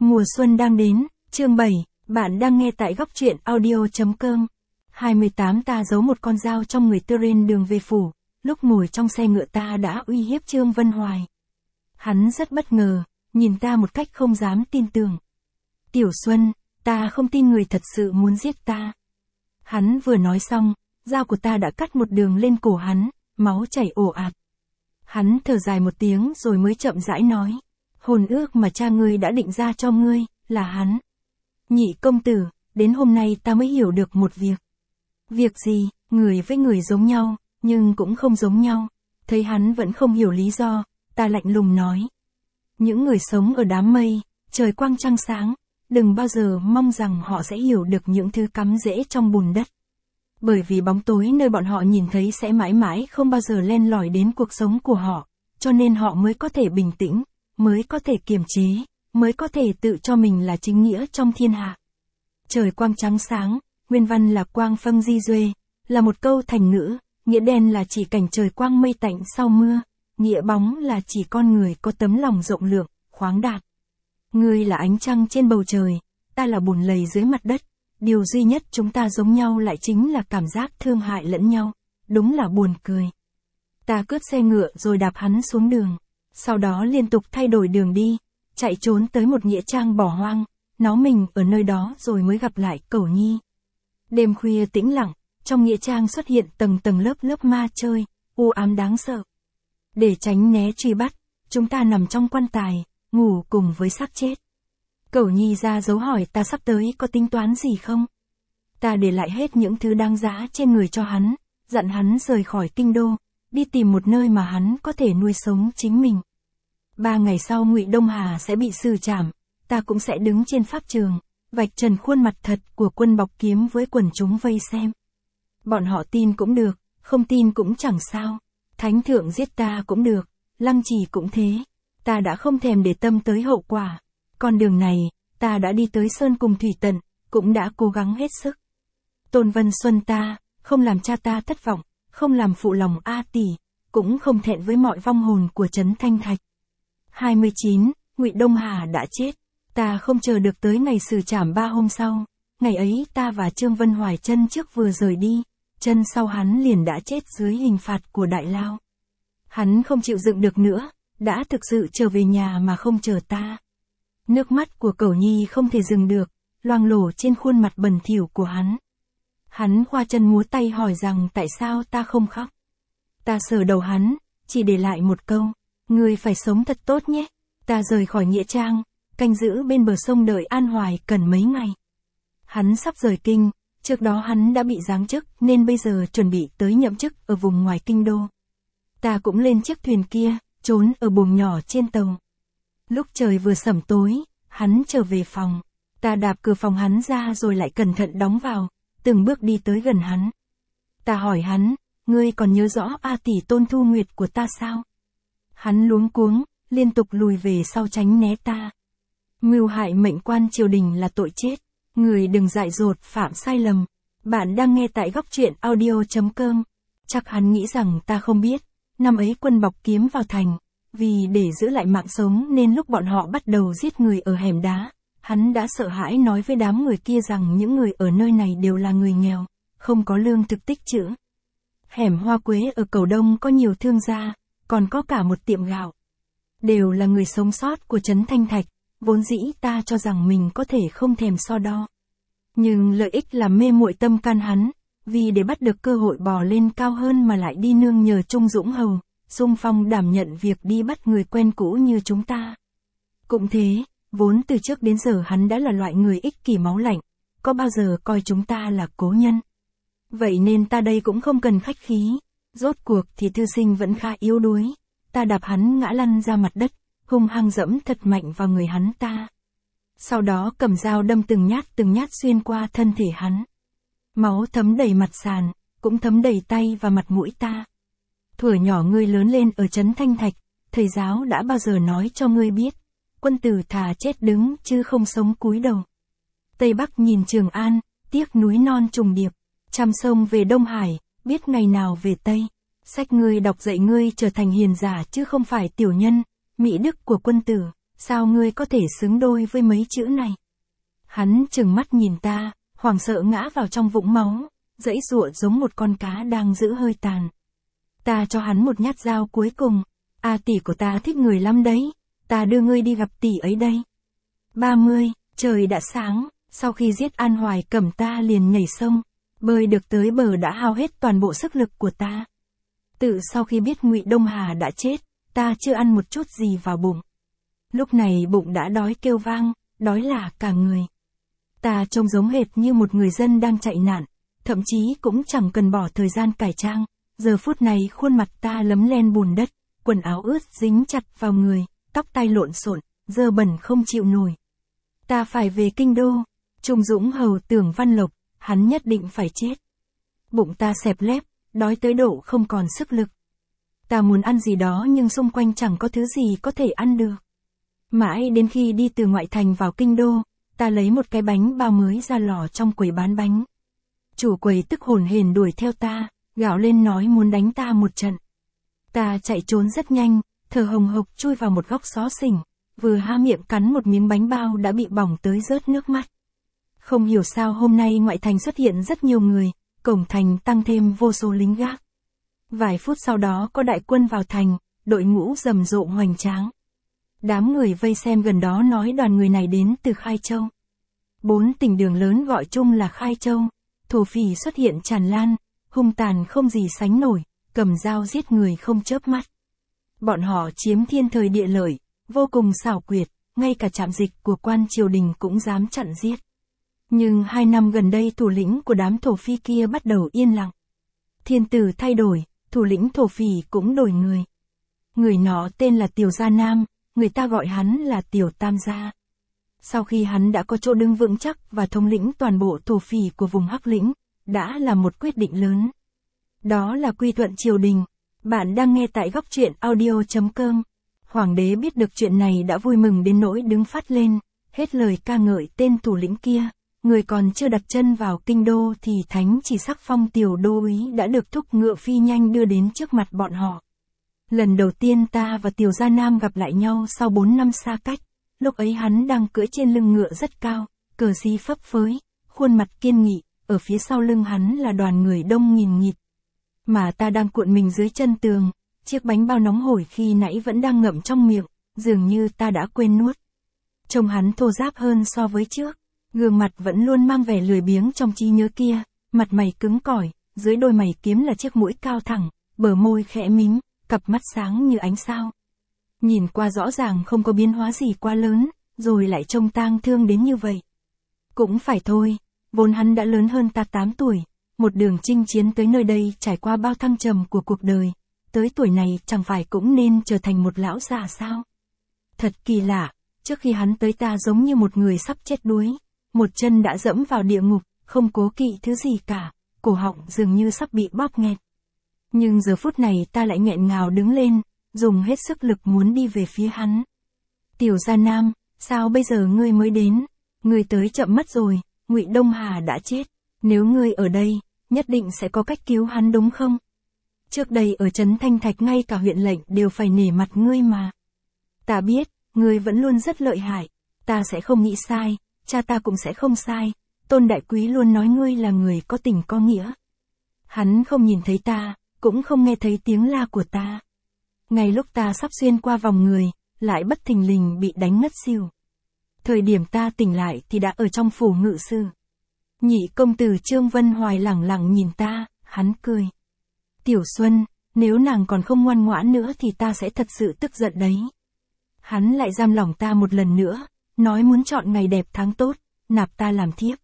Mùa xuân đang đến, chương 7, bạn đang nghe tại góc truyện audio.com. 28 Ta giấu một con dao trong người trên đường về phủ, lúc ngồi trong xe ngựa ta đã uy hiếp Trương Vân Hoài. Hắn rất bất ngờ, nhìn ta một cách không dám tin tưởng. Tiểu Xuân, ta không tin người thật sự muốn giết ta. Hắn vừa nói xong, dao của ta đã cắt một đường lên cổ hắn, máu chảy ồ ạt. Hắn thở dài một tiếng rồi mới chậm rãi nói. Hôn ước mà cha ngươi đã định ra cho ngươi, là hắn. Nhị công tử, đến hôm nay ta mới hiểu được một việc. Việc gì? Người với người giống nhau, nhưng cũng không giống nhau. Thấy hắn vẫn không hiểu lý do, ta lạnh lùng nói. Những người sống ở đám mây, trời quang trăng sáng, đừng bao giờ mong rằng họ sẽ hiểu được những thứ cắm rễ trong bùn đất. Bởi vì bóng tối nơi bọn họ nhìn thấy sẽ mãi mãi không bao giờ len lỏi đến cuộc sống của họ, cho nên họ mới có thể bình tĩnh, mới có thể kiềm chế, mới có thể tự cho mình là chính nghĩa trong thiên hạ. Trời quang trắng sáng, nguyên văn là quang phâng di duê, là một câu thành ngữ, nghĩa đen là chỉ cảnh trời quang mây tạnh sau mưa, nghĩa bóng là chỉ con người có tấm lòng rộng lượng, khoáng đạt. Ngươi là ánh trăng trên bầu trời, ta là bùn lầy dưới mặt đất, điều duy nhất chúng ta giống nhau lại chính là cảm giác thương hại lẫn nhau, đúng là buồn cười. Ta cướp xe ngựa rồi đạp hắn xuống đường. Sau đó liên tục thay đổi đường đi, chạy trốn tới một nghĩa trang bỏ hoang, nó mình ở nơi đó rồi mới gặp lại Cẩu Nhi. Đêm khuya tĩnh lặng, trong nghĩa trang xuất hiện tầng tầng lớp lớp ma chơi, u ám đáng sợ. Để tránh né truy bắt, chúng ta nằm trong quan tài, ngủ cùng với xác chết. Cẩu Nhi ra dấu hỏi ta sắp tới có tính toán gì không? Ta để lại hết những thứ đáng giá trên người cho hắn, dặn hắn rời khỏi kinh đô, đi tìm một nơi mà hắn có thể nuôi sống chính mình. 3 ngày sau Ngụy Đông Hà sẽ bị xử trảm, ta cũng sẽ đứng trên pháp trường, vạch trần khuôn mặt thật của Quân Bọc Kiếm với quần chúng vây xem. Bọn họ tin cũng được, không tin cũng chẳng sao. Thánh thượng giết ta cũng được, Lăng Trì cũng thế. Ta đã không thèm để tâm tới hậu quả. Con đường này, ta đã đi tới sơn cùng thủy tận, cũng đã cố gắng hết sức. Tôn Vân Xuân ta, không làm cha ta thất vọng, không làm phụ lòng A tỷ, cũng không thẹn với mọi vong hồn của Trấn Thanh Thạch. 29, Ngụy Đông Hà đã chết. Ta không chờ được tới ngày xử trảm 3 hôm sau. Ngày ấy ta và Trương Vân Hoài chân trước vừa rời đi, chân sau hắn liền đã chết dưới hình phạt của Đại Lao. Hắn không chịu dựng được nữa, đã thực sự trở về nhà mà không chờ ta. Nước mắt của Cẩu Nhi không thể dừng được, loang lổ trên khuôn mặt bẩn thỉu của hắn. Hắn khoa chân múa tay hỏi rằng tại sao ta không khóc. Ta sờ đầu hắn, chỉ để lại một câu. Ngươi phải sống thật tốt nhé. Ta rời khỏi nghĩa trang, canh giữ bên bờ sông đợi An Hoài cần mấy ngày. Hắn sắp rời kinh, trước đó hắn đã bị giáng chức nên bây giờ chuẩn bị tới nhậm chức ở vùng ngoài kinh đô. Ta cũng lên chiếc thuyền kia, trốn ở buồng nhỏ trên tàu. Lúc trời vừa sẩm tối, hắn trở về phòng. Ta đạp cửa phòng hắn ra rồi lại cẩn thận đóng vào, từng bước đi tới gần hắn. Ta hỏi hắn, ngươi còn nhớ rõ A tỷ Tôn Thu Nguyệt của ta sao? Hắn luống cuống, liên tục lùi về sau tránh né ta. Mưu hại mệnh quan triều đình là tội chết. Người đừng dại dột phạm sai lầm. Bạn đang nghe tại góc truyện audio.com. Chắc hắn nghĩ rằng ta không biết. Năm ấy Quân Bọc Kiếm vào thành. Vì để giữ lại mạng sống nên lúc bọn họ bắt đầu giết người ở hẻm đá, hắn đã sợ hãi nói với đám người kia rằng những người ở nơi này đều là người nghèo, không có lương thực tích trữ. Hẻm Hoa Quế ở Cầu Đông có nhiều thương gia, còn có cả một tiệm gạo. Đều là người sống sót của Trấn Thanh Thạch, vốn dĩ ta cho rằng mình có thể không thèm so đo. Nhưng lợi ích làm mê muội tâm can hắn, vì để bắt được cơ hội bò lên cao hơn mà lại đi nương nhờ Trung Dũng Hầu, xung phong đảm nhận việc đi bắt người quen cũ như chúng ta. Cũng thế, vốn từ trước đến giờ hắn đã là loại người ích kỷ máu lạnh, có bao giờ coi chúng ta là cố nhân. Vậy nên ta đây cũng không cần khách khí, rốt cuộc thì thư sinh vẫn khá yếu đuối. Ta đạp hắn ngã lăn ra mặt đất, hung hăng dẫm thật mạnh vào người hắn ta. Sau đó cầm dao đâm từng nhát xuyên qua thân thể hắn. Máu thấm đầy mặt sàn, cũng thấm đầy tay và mặt mũi ta. Thuở nhỏ ngươi lớn lên ở Trấn Thanh Thạch, thầy giáo đã bao giờ nói cho ngươi biết, quân tử thà chết đứng chứ không sống cúi đầu. Tây Bắc nhìn Trường An, tiếc núi non trùng điệp, trăm sông về Đông Hải, biết ngày nào về Tây. Sách ngươi đọc dạy ngươi trở thành hiền giả chứ không phải tiểu nhân, mỹ đức của quân tử, sao ngươi có thể xứng đôi với mấy chữ này? Hắn trừng mắt nhìn ta, hoảng sợ ngã vào trong vũng máu, giãy giụa giống một con cá đang giữ hơi tàn. Ta cho hắn một nhát dao cuối cùng. Tỷ của ta thích người lắm đấy, ta đưa ngươi đi gặp tỷ ấy đây. 30, trời đã sáng, sau khi giết An Hoài Cẩm ta liền nhảy sông, bơi được tới bờ đã hao hết toàn bộ sức lực của ta. Tự sau khi biết Ngụy Đông Hà đã chết, ta chưa ăn một chút gì vào bụng. Lúc này bụng đã đói kêu vang, đói lả cả người. Ta trông giống hệt như một người dân đang chạy nạn, thậm chí cũng chẳng cần bỏ thời gian cải trang. Giờ phút này khuôn mặt ta lấm lem bùn đất, quần áo ướt dính chặt vào người, tóc tai lộn xộn, dơ bẩn không chịu nổi. Ta phải về kinh đô. Trung Dũng hầu tưởng Văn Lộc, hắn nhất định phải chết. Bụng ta xẹp lép, đói tới độ không còn sức lực. Ta muốn ăn gì đó nhưng xung quanh chẳng có thứ gì có thể ăn được. Mãi đến khi đi từ ngoại thành vào kinh đô, ta lấy một cái bánh bao mới ra lò trong quầy bán bánh. Chủ quầy tức hổn hển đuổi theo ta, gào lên nói muốn đánh ta một trận. Ta chạy trốn rất nhanh, thở hồng hộc chui vào một góc xó xỉnh, vừa há miệng cắn một miếng bánh bao đã bị bỏng tới rớt nước mắt. Không hiểu sao hôm nay ngoại thành xuất hiện rất nhiều người, cổng thành tăng thêm vô số lính gác. Vài phút sau đó có đại quân vào thành, đội ngũ rầm rộ hoành tráng. Đám người vây xem gần đó nói đoàn người này đến từ Khai Châu. 4 tỉnh đường lớn gọi chung là Khai Châu, thổ phỉ xuất hiện tràn lan, hung tàn không gì sánh nổi, cầm dao giết người không chớp mắt. Bọn họ chiếm thiên thời địa lợi, vô cùng xảo quyệt, ngay cả trạm dịch của quan triều đình cũng dám chặn giết. Nhưng 2 năm gần đây thủ lĩnh của đám thổ phi kia bắt đầu yên lặng. Thiên tử thay đổi, thủ lĩnh thổ phỉ cũng đổi người. Người nọ tên là Tiểu Gia Nam, người ta gọi hắn là Tiểu Tam Gia. Sau khi hắn đã có chỗ đứng vững chắc và thống lĩnh toàn bộ thổ phỉ của vùng Hắc Lĩnh, đã là một quyết định lớn. Đó là quy thuận triều đình. Bạn đang nghe tại góc truyện audio.com. Hoàng đế biết được chuyện này đã vui mừng đến nỗi đứng phát lên, hết lời ca ngợi tên thủ lĩnh kia. Người còn chưa đặt chân vào kinh đô thì thánh chỉ sắc phong tiểu đô úy đã được thúc ngựa phi nhanh đưa đến trước mặt bọn họ. Lần đầu tiên ta và Tiểu Gia Nam gặp lại nhau sau 4 năm xa cách, lúc ấy hắn đang cưỡi trên lưng ngựa rất cao, cờ xí phấp phới, khuôn mặt kiên nghị, ở phía sau lưng hắn là đoàn người đông nghìn nghịt. Mà ta đang cuộn mình dưới chân tường, chiếc bánh bao nóng hổi khi nãy vẫn đang ngậm trong miệng, dường như ta đã quên nuốt. Trông hắn thô ráp hơn so với trước, gương mặt vẫn luôn mang vẻ lười biếng trong trí nhớ kia, mặt mày cứng cỏi, dưới đôi mày kiếm là chiếc mũi cao thẳng, bờ môi khẽ mím, cặp mắt sáng như ánh sao. Nhìn qua rõ ràng không có biến hóa gì quá lớn, rồi lại trông tang thương đến như vậy. Cũng phải thôi, vốn hắn đã lớn hơn ta 8 tuổi, một đường chinh chiến tới nơi đây trải qua bao thăng trầm của cuộc đời, tới tuổi này chẳng phải cũng nên trở thành một lão già sao? Thật kỳ lạ, trước khi hắn tới ta giống như một người sắp chết đuối, một chân đã dẫm vào địa ngục, không cố kỵ thứ gì cả, cổ họng dường như sắp bị bóp nghẹt. Nhưng giờ phút này ta lại nghẹn ngào đứng lên, dùng hết sức lực muốn đi về phía hắn. Tiểu Gia Nam, sao bây giờ ngươi mới đến? Ngươi tới chậm mất rồi, Ngụy Đông Hà đã chết. Nếu ngươi ở đây, nhất định sẽ có cách cứu hắn đúng không? Trước đây ở trấn Thanh Thạch ngay cả huyện lệnh đều phải nể mặt ngươi mà. Ta biết, ngươi vẫn luôn rất lợi hại, ta sẽ không nghĩ sai, cha ta cũng sẽ không sai, Tôn Đại Quý luôn nói ngươi là người có tình có nghĩa. Hắn không nhìn thấy ta, cũng không nghe thấy tiếng la của ta. Ngay lúc ta sắp xuyên qua vòng người, lại bất thình lình bị đánh ngất xỉu. Thời điểm ta tỉnh lại thì đã ở trong phủ ngự sư. Nhị công tử Trương Vân Hoài lẳng lặng nhìn ta, hắn cười. Tiểu Xuân, nếu nàng còn không ngoan ngoãn nữa thì ta sẽ thật sự tức giận đấy. Hắn lại giam lỏng ta một lần nữa, nói muốn chọn ngày đẹp tháng tốt, nạp ta làm thiếp.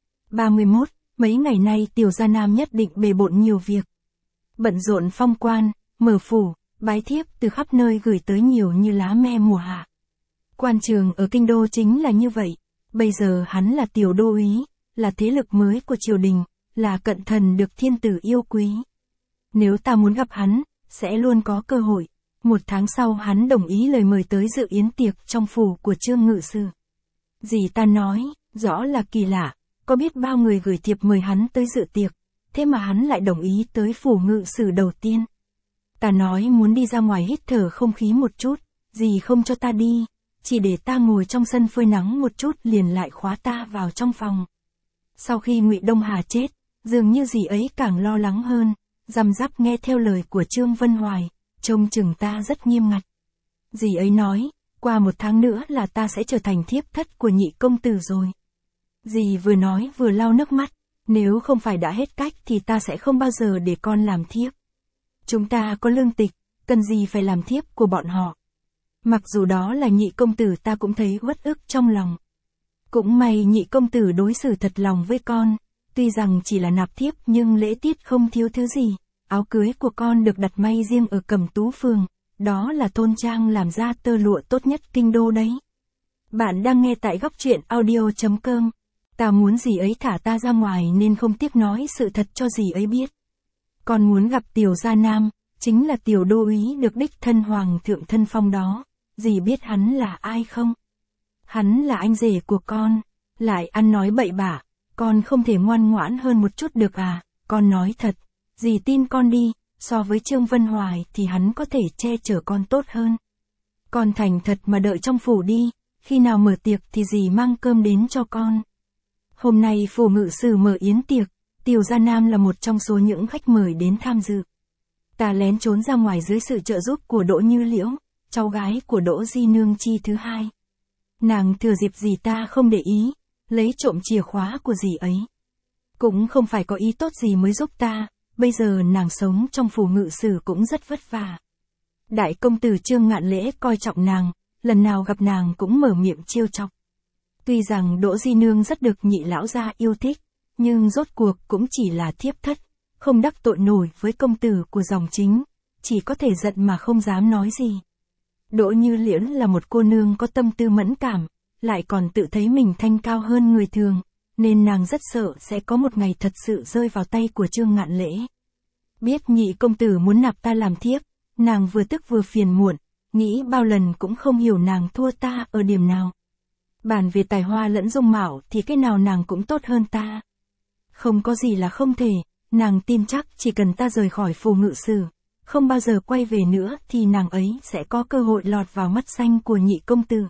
31, mấy ngày nay Tiểu Gia Nam nhất định bề bộn nhiều việc. Bận rộn phong quan, mở phủ, bái thiếp từ khắp nơi gửi tới nhiều như lá me mùa hạ. Quan trường ở kinh đô chính là như vậy, bây giờ hắn là tiểu đô úy, là thế lực mới của triều đình, là cận thần được thiên tử yêu quý. Nếu ta muốn gặp hắn, sẽ luôn có cơ hội. 1 tháng sau hắn đồng ý lời mời tới dự yến tiệc trong phủ của Trương Ngự Sử. Dì ta nói, rõ là kỳ lạ, có biết bao người gửi thiệp mời hắn tới dự tiệc, thế mà hắn lại đồng ý tới phủ Ngự Sử đầu tiên. Ta nói muốn đi ra ngoài hít thở không khí một chút, dì không cho ta đi, chỉ để ta ngồi trong sân phơi nắng một chút liền lại khóa ta vào trong phòng. Sau khi Ngụy Đông Hà chết, dường như dì ấy càng lo lắng hơn, răm rắp nghe theo lời của Trương Vân Hoài, trông chừng ta rất nghiêm ngặt. Dì ấy nói, qua 1 tháng nữa là ta sẽ trở thành thiếp thất của Nhị công tử rồi. Dì vừa nói vừa lau nước mắt, nếu không phải đã hết cách thì ta sẽ không bao giờ để con làm thiếp. Chúng ta có lương tịch, cần gì phải làm thiếp của bọn họ. Mặc dù đó là Nhị công tử ta cũng thấy uất ức trong lòng. Cũng may Nhị công tử đối xử thật lòng với con, tuy rằng chỉ là nạp thiếp nhưng lễ tiết không thiếu thứ gì. Áo cưới của con được đặt may riêng ở Cẩm Tú Phường, đó là thôn trang làm ra tơ lụa tốt nhất kinh đô đấy. Bạn đang nghe tại góc truyện audio.com. Ta muốn dì ấy thả ta ra ngoài nên không tiếc nói sự thật cho dì ấy biết. Con muốn gặp Tiểu Gia Nam, chính là Tiểu đô úy được đích thân hoàng thượng thân phong đó. Dì biết hắn là ai không? Hắn là anh rể của con, lại ăn nói bậy bạ, con không thể ngoan ngoãn hơn một chút được à? Con nói thật, dì tin con đi, so với Trương Vân Hoài thì hắn có thể che chở con tốt hơn. Con thành thật mà đợi trong phủ đi, khi nào mở tiệc thì dì mang cơm đến cho con. Hôm nay phủ ngự sử mở yến tiệc, Tiểu Gia Nam là một trong số những khách mời đến tham dự. Ta lén trốn ra ngoài dưới sự trợ giúp của Đỗ Như Liễu, cháu gái của Đỗ Di Nương Chi thứ hai. Nàng thừa dịp dì ta không để ý, lấy trộm chìa khóa của dì ấy. Cũng không phải có ý tốt gì mới giúp ta, bây giờ nàng sống trong phủ ngự sử cũng rất vất vả. Đại công tử Trương Ngạn Lễ coi trọng nàng, lần nào gặp nàng cũng mở miệng trêu chọc. Tuy rằng Đỗ Di Nương rất được Nhị lão gia yêu thích, nhưng rốt cuộc cũng chỉ là thiếp thất, không đắc tội nổi với công tử của dòng chính, chỉ có thể giận mà không dám nói gì. Đỗ Như Liễu là một cô nương có tâm tư mẫn cảm, lại còn tự thấy mình thanh cao hơn người thường, nên nàng rất sợ sẽ có một ngày thật sự rơi vào tay của Trương Ngạn Lễ. Biết Nhị công tử muốn nạp ta làm thiếp, nàng vừa tức vừa phiền muộn, nghĩ bao lần cũng không hiểu nàng thua ta ở điểm nào. Bàn về tài hoa lẫn dung mạo thì cái nào nàng cũng tốt hơn ta. Không có gì là không thể, nàng tin chắc chỉ cần ta rời khỏi phủ ngự sử, không bao giờ quay về nữa thì nàng ấy sẽ có cơ hội lọt vào mắt xanh của Nhị công tử.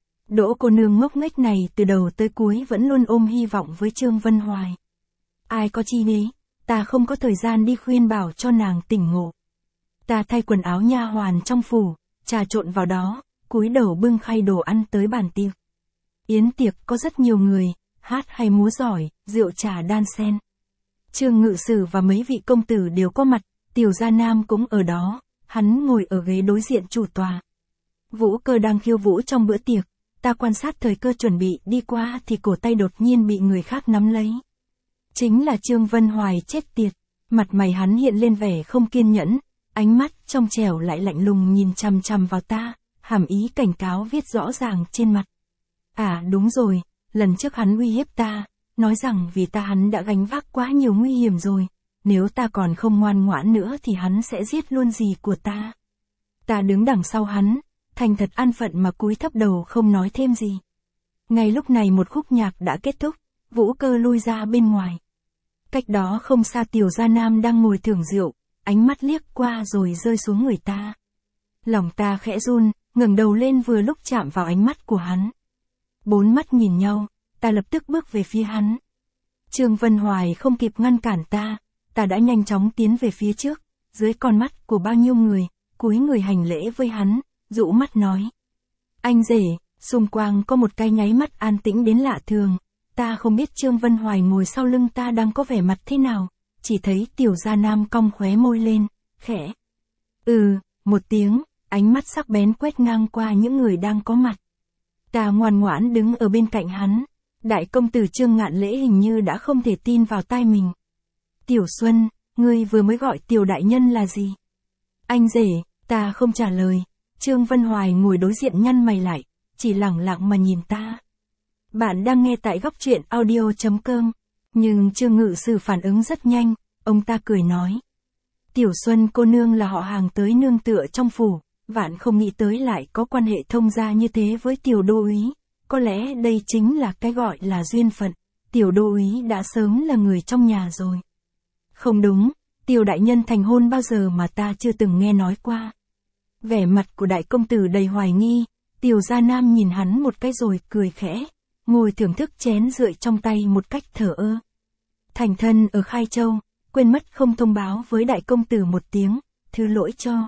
Đỗ cô nương ngốc nghếch này từ đầu tới cuối vẫn luôn ôm hy vọng với Trương Vân Hoài. Ai có chi nấy, ta không có thời gian đi khuyên bảo cho nàng tỉnh ngộ. Ta thay quần áo nha hoàn trong phủ, trà trộn vào đó, cúi đầu bưng khay đồ ăn tới bàn tiệc. Yến tiệc có rất nhiều người, hát hay múa giỏi, rượu trà đan xen. Trương ngự sử và mấy vị công tử đều có mặt, Tiểu Gia Nam cũng ở đó, hắn ngồi ở ghế đối diện chủ tòa. Vũ Cơ đang khiêu vũ trong bữa tiệc, ta quan sát thời cơ chuẩn bị đi qua thì cổ tay đột nhiên bị người khác nắm lấy. Chính là Trương Vân Hoài chết tiệt, mặt mày hắn hiện lên vẻ không kiên nhẫn, ánh mắt trong trẻo lại lạnh lùng nhìn chằm chằm vào ta, hàm ý cảnh cáo viết rõ ràng trên mặt. À đúng rồi, lần trước hắn uy hiếp ta, nói rằng vì ta hắn đã gánh vác quá nhiều nguy hiểm rồi, nếu ta còn không ngoan ngoãn nữa thì hắn sẽ giết luôn dì của ta. Ta đứng đằng sau hắn, thành thật an phận mà cúi thấp đầu không nói thêm gì. Ngay lúc này một khúc nhạc đã kết thúc, Vũ Cơ lui ra bên ngoài. Cách đó không xa Tiểu Gia Nam đang ngồi thưởng rượu, ánh mắt liếc qua rồi rơi xuống người ta. Lòng ta khẽ run, ngẩng đầu lên vừa lúc chạm vào ánh mắt của hắn. 4 mắt nhìn nhau, ta lập tức bước về phía hắn. Trương Vân Hoài không kịp ngăn cản ta đã nhanh chóng tiến về phía trước, dưới con mắt của bao nhiêu người, cúi người hành lễ với hắn, dụ mắt nói. Anh rể, xung quanh có một cái nháy mắt an tĩnh đến lạ thường, ta không biết Trương Vân Hoài ngồi sau lưng ta đang có vẻ mặt thế nào, chỉ thấy Tiểu Gia Nam cong khóe môi lên, khẽ. Một tiếng, ánh mắt sắc bén quét ngang qua những người đang có mặt. Ta ngoan ngoãn đứng ở bên cạnh hắn, đại công tử Trương Ngạn Lễ hình như đã không thể tin vào tai mình. Tiểu Xuân, ngươi vừa mới gọi Tiểu đại nhân là gì? Anh rể, ta không trả lời. Trương Vân Hoài ngồi đối diện nhăn mày lại, chỉ lẳng lặng mà nhìn ta. Bạn đang nghe tại góc truyện audio.com. Nhưng Trương ngự sử phản ứng rất nhanh, ông ta cười nói. Tiểu Xuân cô nương là họ hàng tới nương tựa trong phủ, vạn không nghĩ tới lại có quan hệ thông gia như thế với Tiểu đô úy. Có lẽ đây chính là cái gọi là duyên phận, Tiểu đô úy đã sớm là người trong nhà rồi. Không đúng, Tiểu đại nhân thành hôn bao giờ mà ta chưa từng nghe nói qua. Vẻ mặt của đại công tử đầy hoài nghi, Tiểu Gia Nam nhìn hắn một cái rồi cười khẽ, ngồi thưởng thức chén rượu trong tay một cách thờ ơ. Thành thân ở Khai Châu, quên mất không thông báo với đại công tử một tiếng, thứ lỗi cho.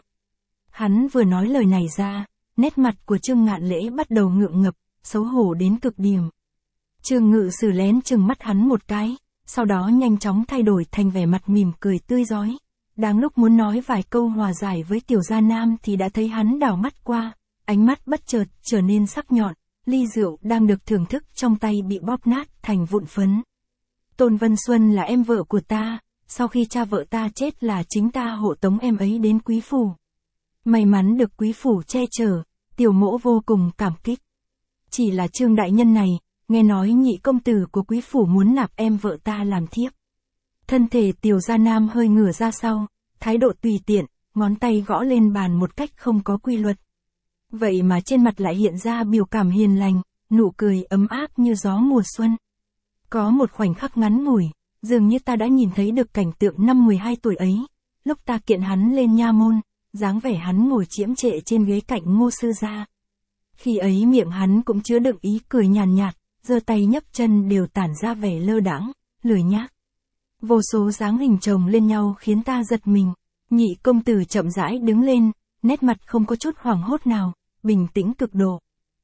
Hắn vừa nói lời này ra, nét mặt của Trương Ngạn Lễ bắt đầu ngượng ngập, xấu hổ đến cực điểm. Trương Ngự Sử lén chừng mắt hắn một cái, sau đó nhanh chóng thay đổi thành vẻ mặt mỉm cười tươi rói. Đang lúc muốn nói vài câu hòa giải với Tiểu Gia Nam thì đã thấy hắn đảo mắt qua, ánh mắt bất chợt trở nên sắc nhọn, ly rượu đang được thưởng thức trong tay bị bóp nát thành vụn phấn. Tôn Vân Xuân là em vợ của ta, sau khi cha vợ ta chết là chính ta hộ tống em ấy đến quý phủ. May mắn được quý phủ che chở, tiểu mỗ vô cùng cảm kích. Chỉ là Trương đại nhân này, nghe nói nhị công tử của quý phủ muốn nạp em vợ ta làm thiếp. Thân thể Tiểu Gia Nam hơi ngửa ra sau, thái độ tùy tiện, ngón tay gõ lên bàn một cách không có quy luật. Vậy mà trên mặt lại hiện ra biểu cảm hiền lành, nụ cười ấm áp như gió mùa xuân. Có một khoảnh khắc ngắn ngủi, dường như ta đã nhìn thấy được cảnh tượng năm 12 tuổi ấy, lúc ta kiện hắn lên nha môn, dáng vẻ hắn ngồi chiếm trệ trên ghế cạnh Ngô sư gia. Khi ấy miệng hắn cũng chứa đựng ý cười nhàn nhạt, giơ tay nhấc chân đều tản ra vẻ lơ đãng, lười nhác. Vô số dáng hình chồng lên nhau khiến ta giật mình. Nhị công tử chậm rãi đứng lên, nét mặt không có chút hoảng hốt nào, bình tĩnh cực độ.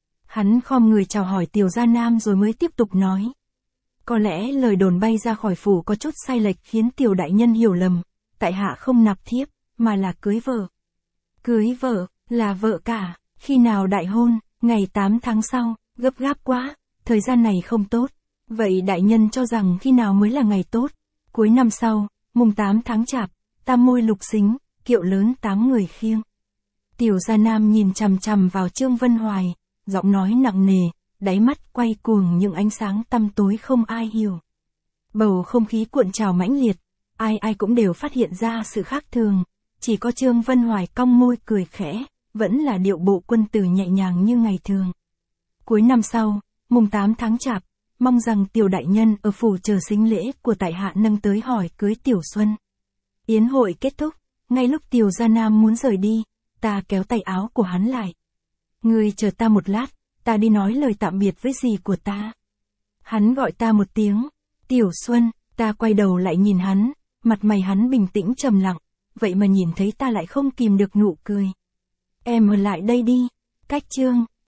Hắn khom người chào hỏi Tiểu Gia Nam rồi mới tiếp tục nói. Có lẽ lời đồn bay ra khỏi phủ có chút sai lệch khiến Tiểu đại nhân hiểu lầm, tại hạ không nạp thiếp, mà là cưới vợ. Cưới vợ, là vợ cả, khi nào đại hôn, ngày 8 tháng sau, gấp gáp quá, thời gian này không tốt. Vậy đại nhân cho rằng khi nào mới là ngày tốt? Cuối năm sau, mùng 8 tháng Chạp, tam môi lục xính, kiệu lớn 8 người khiêng. Tiểu Gia Nam nhìn chằm chằm vào Trương Vân Hoài, giọng nói nặng nề, đáy mắt quay cuồng những ánh sáng tăm tối không ai hiểu. Bầu không khí cuộn trào mãnh liệt, ai ai cũng đều phát hiện ra sự khác thường, chỉ có Trương Vân Hoài cong môi cười khẽ, vẫn là điệu bộ quân tử nhẹ nhàng như ngày thường. Cuối năm sau, mùng 8 tháng Chạp, mong rằng Tiểu đại nhân ở phủ chờ sính lễ của tại hạ nâng tới hỏi cưới Tiểu Xuân. Yến hội kết thúc, ngay lúc Tiểu Gia Nam muốn rời đi, ta kéo tay áo của hắn lại. Ngươi chờ ta một lát, ta đi nói lời tạm biệt với dì của ta. Hắn gọi ta một tiếng, Tiểu Xuân, ta quay đầu lại nhìn hắn, mặt mày hắn bình tĩnh trầm lặng, vậy mà nhìn thấy ta lại không kìm được nụ cười. Em ở lại đây đi, cách Trương